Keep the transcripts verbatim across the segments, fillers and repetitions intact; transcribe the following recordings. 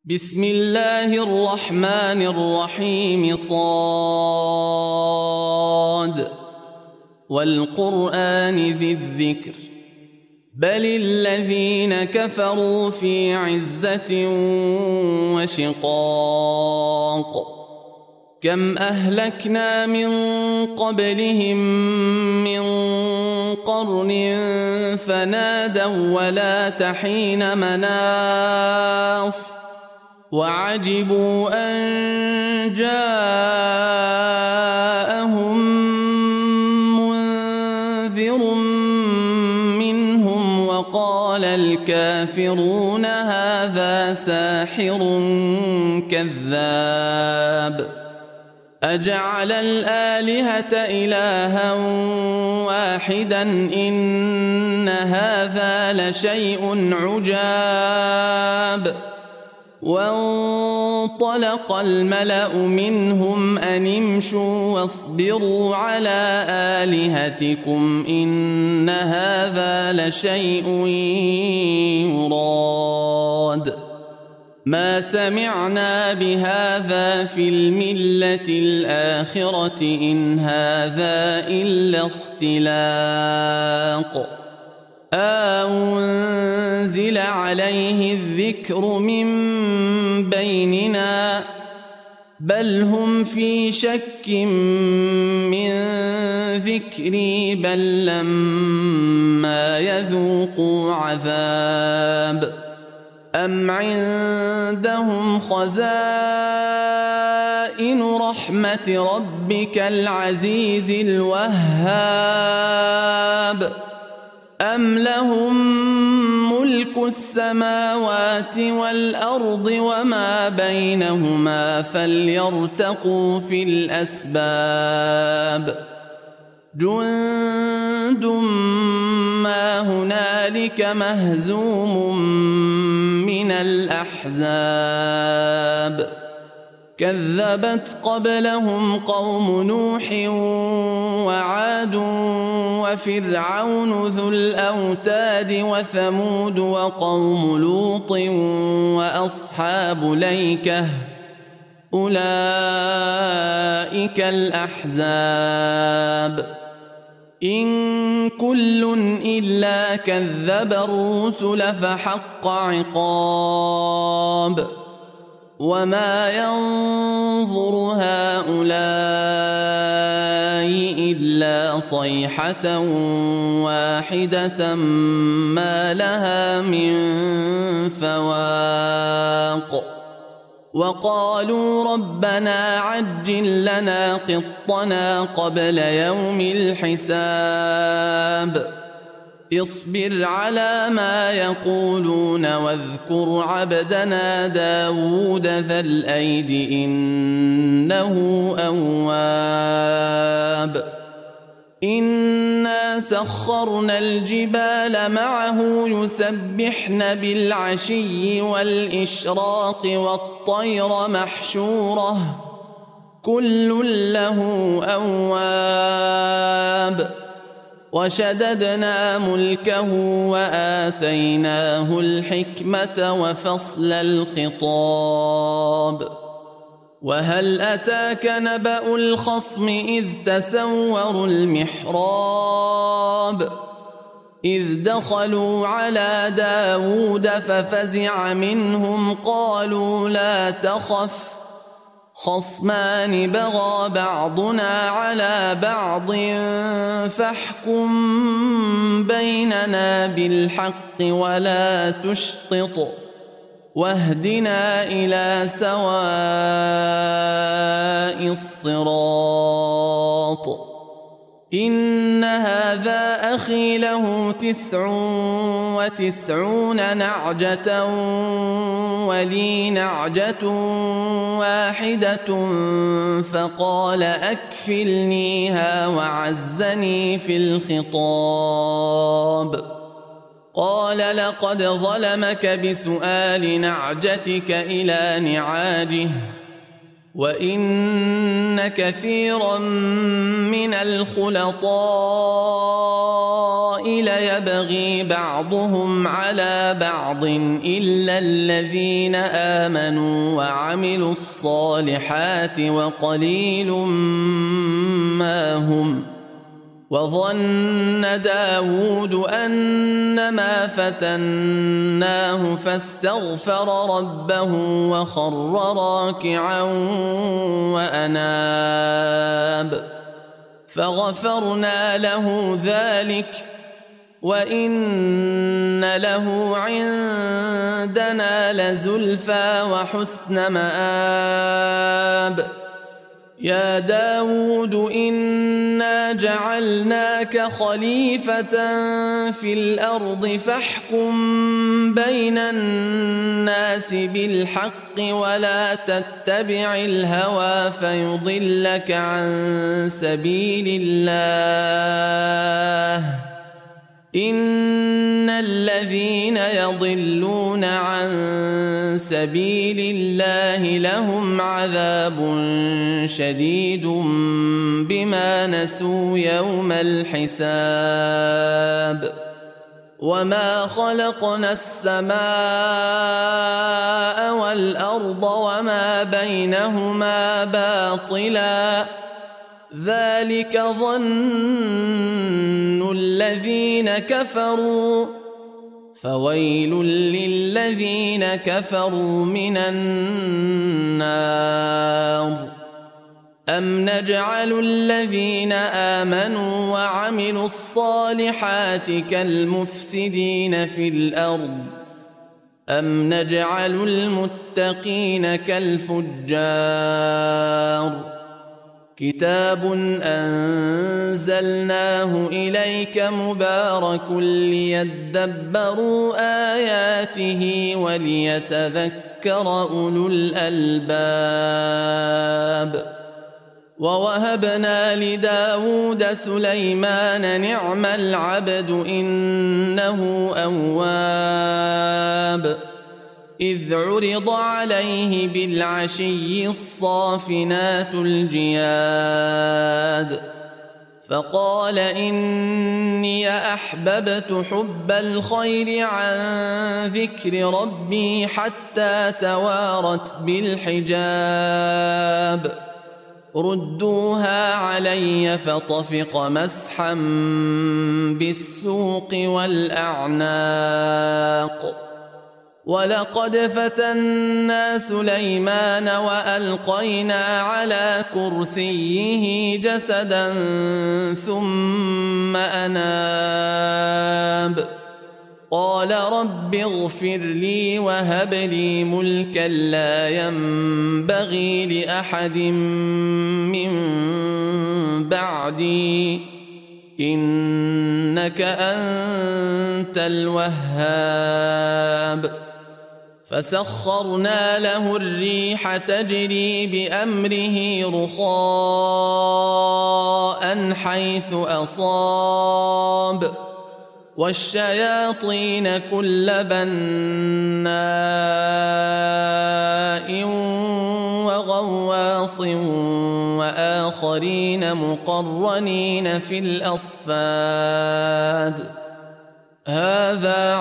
بسم الله الرحمن الرحيم. صاد والقرآن ذي الذكر بل الذين كفروا في عزة وشقاق كم أهلكنا من قبلهم من قرن فنادوا ولا تحين مناص وعجبوا أن جاءهم منذر منهم وقال الكافرون هذا ساحر كذاب أجعل الآلهة إلها واحدا إن هذا لشيء عجاب وانطلق الملأ منهم أن امشوا واصبروا على آلهتكم إن هذا لشيء يراد ما سمعنا بهذا في الملة الآخرة إن هذا إلا اختلاق أنزل عليه الذكر من بيننا بل هم في شك من ذكري بل لما يذوقوا عذاب أم عندهم خزائن رحمة ربك العزيز الوهاب أم لهم ملك السماوات والأرض وما بينهما فليرتقوا في الأسباب جند ما هنالك مهزوم من الأحزاب كذبت قبلهم قوم نوح وعاد وفرعون ذو الأوتاد وثمود وقوم لوط وأصحاب ليكة أولئك الأحزاب إن كل إلا كذب الرسل فحق عقاب وما ينظر هؤلاء إلا صيحة واحدة ما لها من فواق وقالوا ربنا عجل لنا قطنا قبل يوم الحساب اصبر على ما يقولون واذكر عبدنا داود ذا الأيد إنه أواب إنا سخرنا الجبال معه يسبحن بالعشي والإشراق والطير محشورة كل له أواب وشددنا ملكه وآتيناه الحكمة وفصل الخطاب وهل أتاك نبأ الخصم إذ تسوروا المحراب إذ دخلوا على داود ففزع منهم قالوا لا تخف خصمان بغى بعضنا على بعض فاحكم بيننا بالحق ولا تشطط واهدنا إلى سواء الصراط إن هذا أخي له تسع وتسعون نعجة ولي نعجة واحدة فقال أكفلنيها وعزني في الخطاب قال لقد ظلمك بسؤال نعجتك إلى نعاجه وإن كثيرا من الخلطاء ليبغي بعضهم على بعض إلا الذين آمنوا وعملوا الصالحات وقليل ما هم. وظن داود أنما فتناه فاستغفر ربه وخر راكعا وأناب فغفرنا له ذلك وإن له عندنا لزلفى وحسن مآب. يا داود إنا جعلناك خليفة في الأرض فاحكم بين الناس بالحق ولا تتبع الهوى فيضلك عن سبيل الله. إن الذين يضلون عن سبيل الله لهم عذاب شديد بما نسوا يوم الحساب. وما خلقنا السماء والأرض وما بينهما باطلا ذلك ظن الذين كفروا فويل للذين كفروا من النار. أم نجعل الذين آمنوا وعملوا الصالحات كالمفسدين في الأرض أم نجعل المتقين كالفجار. كتاب أنزلناه إليك مبارك ليدبروا آياته وليتذكر أولو الألباب. ووهبنا لداود سليمان نعم العبد إنه أواب. إذ عرض عليه بالعشي الصافنات الجياد فقال إني أحببت حب الخير عن ذكر ربي حتى توارت بالحجاب. ردوها علي فطفق مسحا بالسوق والأعناق. ولقد فتنا سليمان وألقينا على كرسيه جسدا ثم أناب قال رب اغفر لي وهب لي ملكا لا ينبغي لأحد من بعدي إنك أنت الوهاب. فسخرنا له الريح تجري بأمره رخاء حيث أصاب والشياطين كل بناء وغواص وآخرين مقرنين في الأصفاد. هذا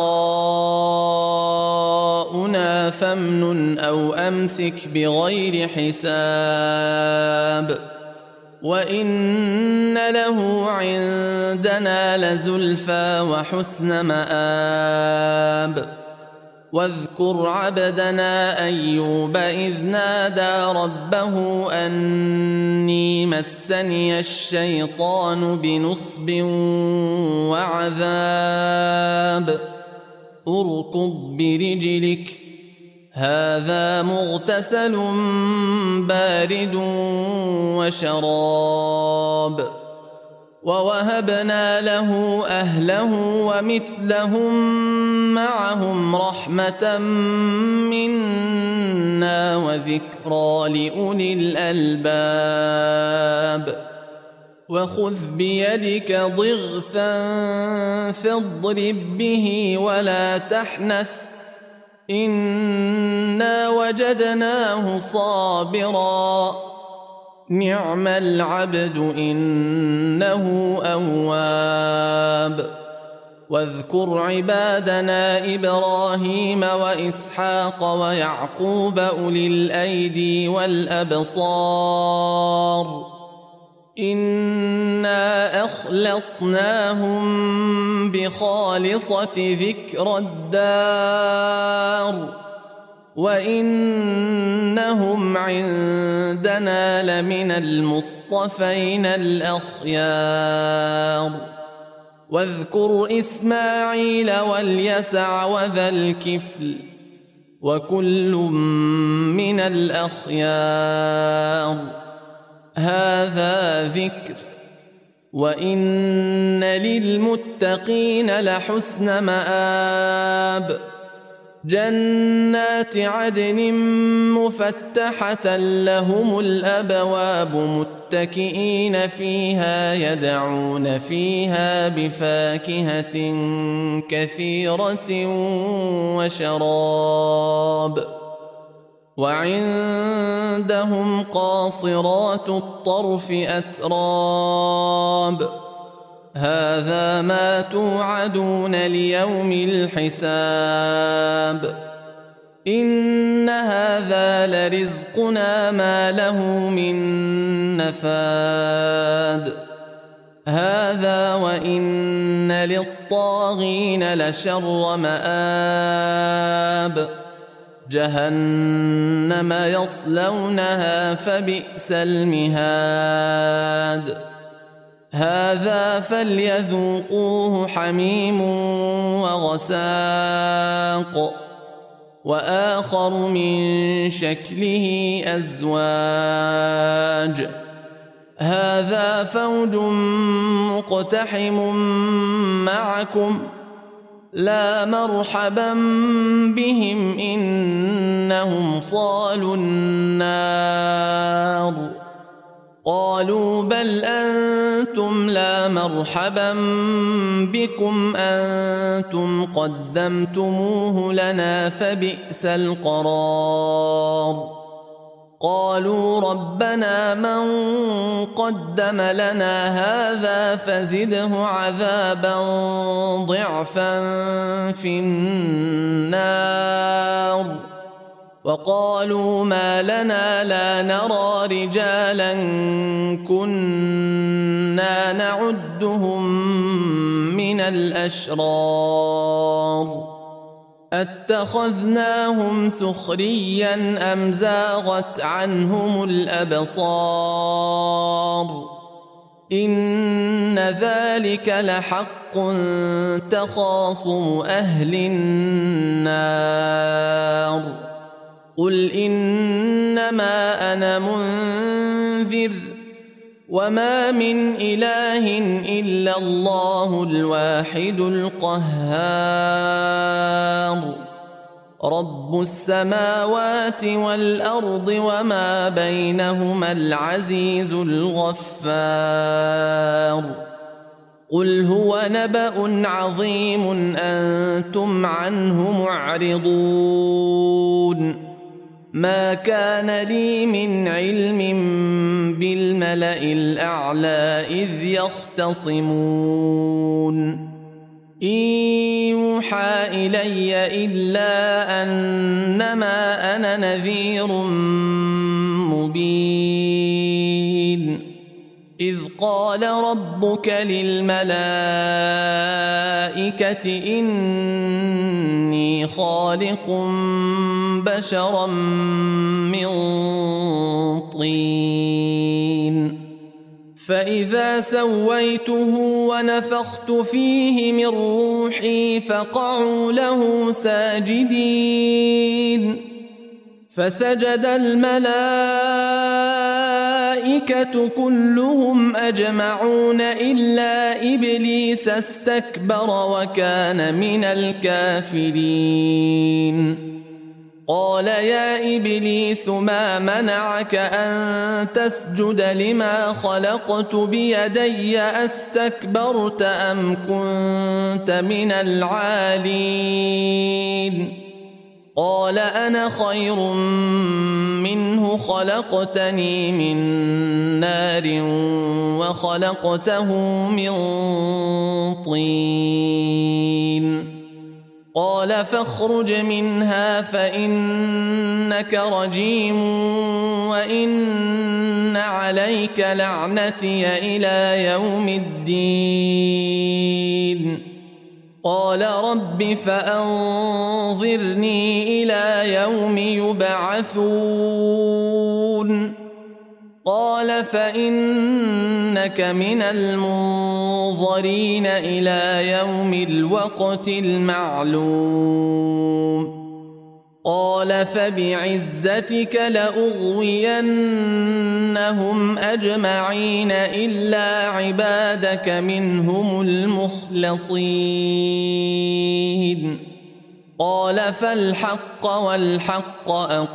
عطاؤنا فامنن أو أمسك بغير حساب. وإن له عندنا لزلفى وحسن مآب. واذكر عبدنا أيوب إذ نادى ربه أني مسني الشيطان بنصب وعذاب. اركض برجلك هذا مغتسل بارد وشراب. ووهبنا له أهله ومثلهم معهم رحمة منا وذكرى لأولي الألباب. وخذ بيدك ضغثا فاضرب به ولا تحنث إنا وجدناه صابرا نعم العبد إنه أواب واذكر عبادنا إبراهيم وإسحاق ويعقوب أولي الأيدي والأبصار إنا أخلصناهم بخالصة ذكر الدار وإنهم عندنا لمن المصطفين الأخيار واذكر إسماعيل واليسع وذا الكفل وكل من الأخيار هذا ذكر وإن للمتقين لحسن مآب جنات عدن مفتحة لهم الأبواب متكئين فيها يدعون فيها بفاكهة كثيرة وشراب وعندهم قاصرات الطرف أتراب هذا ما توعدون ليوم الحساب إن هذا لرزقنا ما له من نفاد هذا وإن للطاغين لشر مآب جهنم يصلونها فبئس المهاد هذا فليذوقوه حميم وغساق وآخر من شكله أزواج هذا فوج مقتحم معكم لا مرحبا بهم إنهم صالوا النار قالوا بل أنتم لا مرحبا بكم أنتم قدمتموه لنا فبئس القرار قالوا ربنا من قدم لنا هذا فزده عذابا ضعفا في النار وقالوا ما لنا لا نرى رجالا كنا نعدهم من الأشرار أتخذناهم سخريا أم زاغت عنهم الأبصار إن ذلك لحق تخاصم أهل النار قل إنما أنا منذر وما من إله إلا الله الواحد القهار رب السماوات والأرض وما بينهما العزيز الغفار قل هو نبأ عظيم أنتم عنه معرضون ما كان لي من علم بالملأ الأعلى إذ يختصمون إن يوحى إلي إلا أنما أنا نذير مبين إذ قال ربك للملائكة إني خالق بشرا من طين فإذا سويته ونفخت فيه من روحي فقعوا له ساجدين فسجد الملائكة كلهم أجمعون إلا إبليس استكبر وكان من الكافرين قال يا إبليس ما منعك أن تسجد لما خلقت بيدي أستكبرت أم كنت من العالين قال أنا خير منه خلقتني من نار وخلقته من طين قال فاخرج منها فإنك رجيم وإن عليك لعنتي إلى يوم الدين قال رب فأنظرني إلى يوم يبعثون قال فإنك من المنظرين إلى يوم الوقت المعلوم قال فبعزتك لأغوينهم أجمعين إلا عبادك منهم المخلصين قال فالحق والحق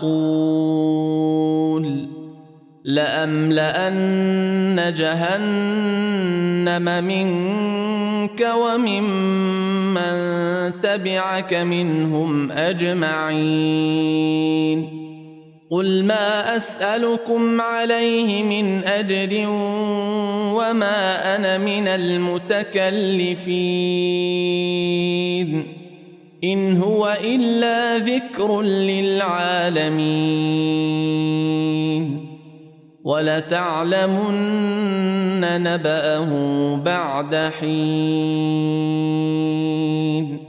أقول لأملأن جهنم منك وممن تبعك منهم أجمعين قل ما أسألكم عليه من أجر وما أنا من المتكلفين إن هو إلا ذكر للعالمين ولتعلمن نبأه بعد حين